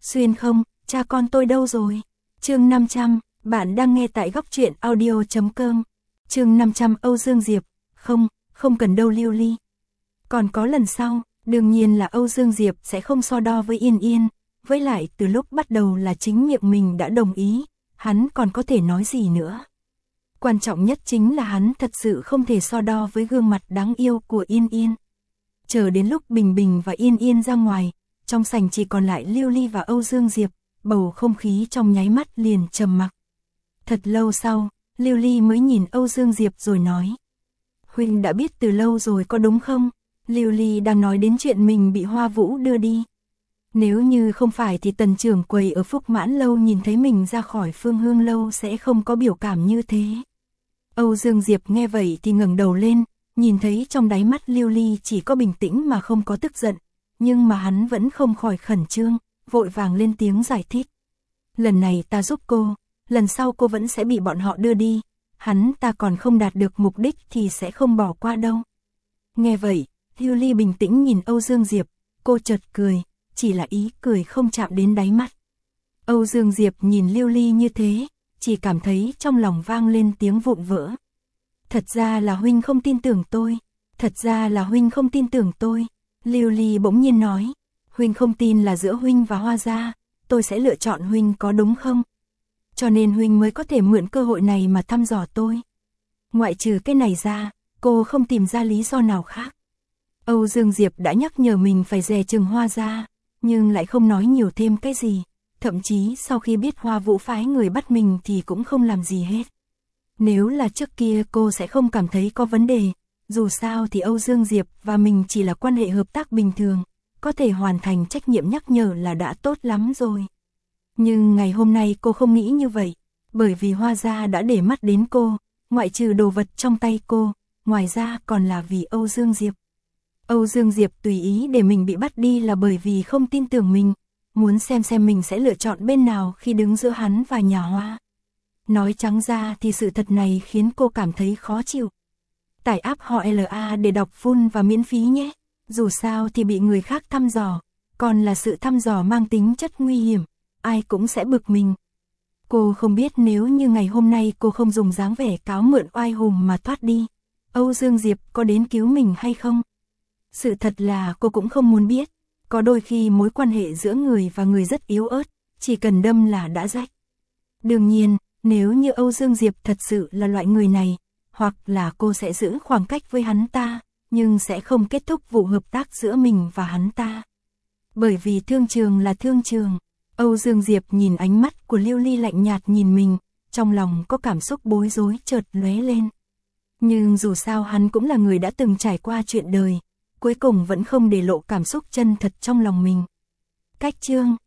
Xuyên không, cha con tôi đâu rồi? Chương 500, bạn đang nghe tại góc truyện audio.com. Chương 500 Âu Dương Diệp, không cần đâu Lưu Ly. Còn có lần sau, đương nhiên là Âu Dương Diệp sẽ không so đo với Yên Yên, với lại từ lúc bắt đầu là chính miệng mình đã đồng ý, hắn còn có thể nói gì nữa. Quan trọng nhất chính là hắn thật sự không thể so đo với gương mặt đáng yêu của Yên Yên. Chờ đến lúc Bình Bình và Yên Yên ra ngoài, trong sảnh chỉ còn lại Lưu Ly và Âu Dương Diệp, bầu không khí trong nháy mắt liền trầm mặc. Thật lâu sau, Lưu Ly mới nhìn Âu Dương Diệp rồi nói: Huynh đã biết từ lâu rồi có đúng không? Lưu Ly đang nói đến chuyện mình bị Hoa Vũ đưa đi. Nếu như không phải thì tần trưởng quầy ở Phúc Mãn Lâu nhìn thấy mình ra khỏi Phương Hương Lâu sẽ không có biểu cảm như thế. Âu Dương Diệp nghe vậy thì ngẩng đầu lên, nhìn thấy trong đáy mắt Lưu Ly chỉ có bình tĩnh mà không có tức giận, nhưng mà hắn vẫn không khỏi khẩn trương, vội vàng lên tiếng giải thích. Lần này ta giúp cô, lần sau cô vẫn sẽ bị bọn họ đưa đi, hắn ta còn không đạt được mục đích thì sẽ không bỏ qua đâu. Nghe vậy, Lưu Ly bình tĩnh nhìn Âu Dương Diệp, cô chợt cười, chỉ là ý cười không chạm đến đáy mắt. Âu Dương Diệp nhìn Lưu Ly như thế, chỉ cảm thấy trong lòng vang lên tiếng vụn vỡ. Thật ra là huynh không tin tưởng tôi, thật ra là huynh không tin tưởng tôi. Lưu Ly bỗng nhiên nói, huynh không tin là giữa huynh và Hoa gia, tôi sẽ lựa chọn huynh có đúng không? Cho nên huynh mới có thể mượn cơ hội này mà thăm dò tôi. Ngoại trừ cái này ra, cô không tìm ra lý do nào khác. Âu Dương Diệp đã nhắc nhở mình phải dè chừng Hoa gia, nhưng lại không nói nhiều thêm cái gì. Thậm chí sau khi biết Hoa Vũ phái người bắt mình thì cũng không làm gì hết. Nếu là trước kia cô sẽ không cảm thấy có vấn đề, dù sao thì Âu Dương Diệp và mình chỉ là quan hệ hợp tác bình thường, có thể hoàn thành trách nhiệm nhắc nhở là đã tốt lắm rồi. Nhưng ngày hôm nay cô không nghĩ như vậy, bởi vì Hoa gia đã để mắt đến cô, ngoại trừ đồ vật trong tay cô, ngoài ra còn là vì Âu Dương Diệp. Âu Dương Diệp tùy ý để mình bị bắt đi là bởi vì không tin tưởng mình, muốn xem mình sẽ lựa chọn bên nào khi đứng giữa hắn và nhà Hoa. Nói trắng ra thì sự thật này khiến cô cảm thấy khó chịu. Tải app họ LA để đọc full và miễn phí nhé. Dù sao thì bị người khác thăm dò, còn là sự thăm dò mang tính chất nguy hiểm, ai cũng sẽ bực mình. Cô không biết nếu như ngày hôm nay cô không dùng dáng vẻ cáo mượn oai hùng mà thoát đi, Âu Dương Diệp có đến cứu mình hay không? Sự thật là cô cũng không muốn biết, có đôi khi mối quan hệ giữa người và người rất yếu ớt, chỉ cần đâm là đã rách. Đương nhiên, nếu như Âu Dương Diệp thật sự là loại người này, hoặc là cô sẽ giữ khoảng cách với hắn ta, nhưng sẽ không kết thúc vụ hợp tác giữa mình và hắn ta. Bởi vì thương trường là thương trường. Âu Dương Diệp nhìn ánh mắt của Lưu Ly lạnh nhạt nhìn mình, trong lòng có cảm xúc bối rối chợt lóe lên. Nhưng dù sao hắn cũng là người đã từng trải qua chuyện đời, cuối cùng vẫn không để lộ cảm xúc chân thật trong lòng mình. Cách chương